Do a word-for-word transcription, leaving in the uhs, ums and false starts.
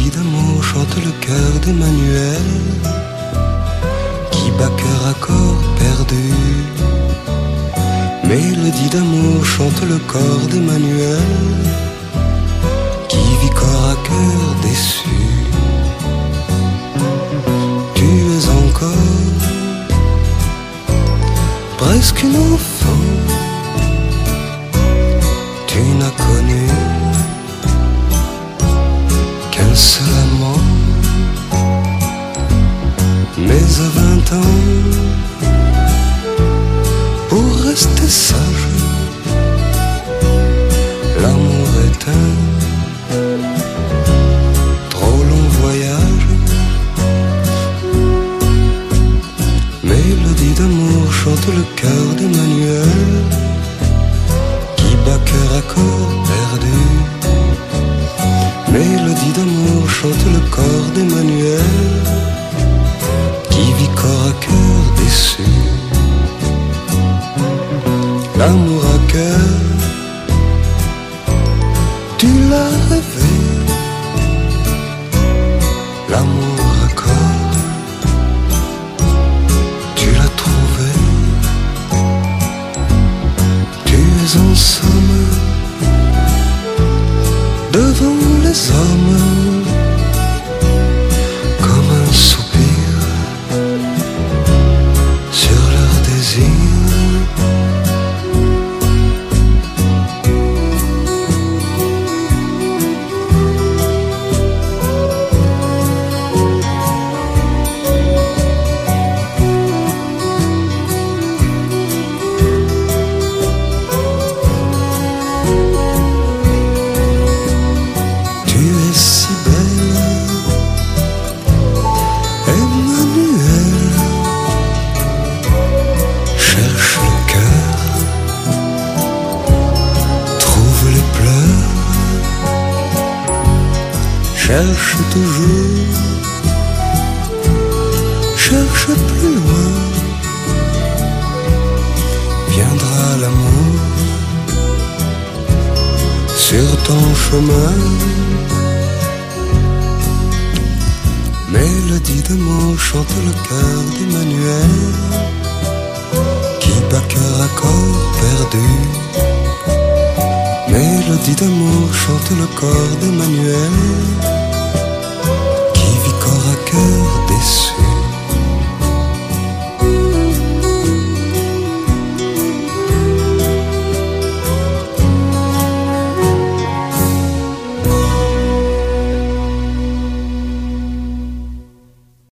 Mélodie d'amour chante le cœur d'Emmanuel, qui bat cœur à corps perdu. Mélodie d'amour chante le corps d'Emmanuel, qui vit corps à cœur déçu. Tu es encore presque une enfant, tu n'as connu qu'un seul amant. Mais à vingt ans, pour rester sage, l'amour est un trop long voyage. Mélodie d'amour chante le cœur d'Emmanuel, qui bat cœur à corps perdu. Mélodie d'amour chante le corps d'Emmanuel, qui vit corps à cœur déçu. L'amour à cœur, tu l'as rêvé. L'amour à corps, tu l'as trouvé. Tu es en somme devant les hommes, comme un soupir sur leur désir. Cherche toujours, cherche plus loin, viendra l'amour sur ton chemin. Mélodie d'amour chante le cœur d'Emmanuel, qui bat cœur à corps perdu. Mélodie d'amour chante le corps d'Emmanuel,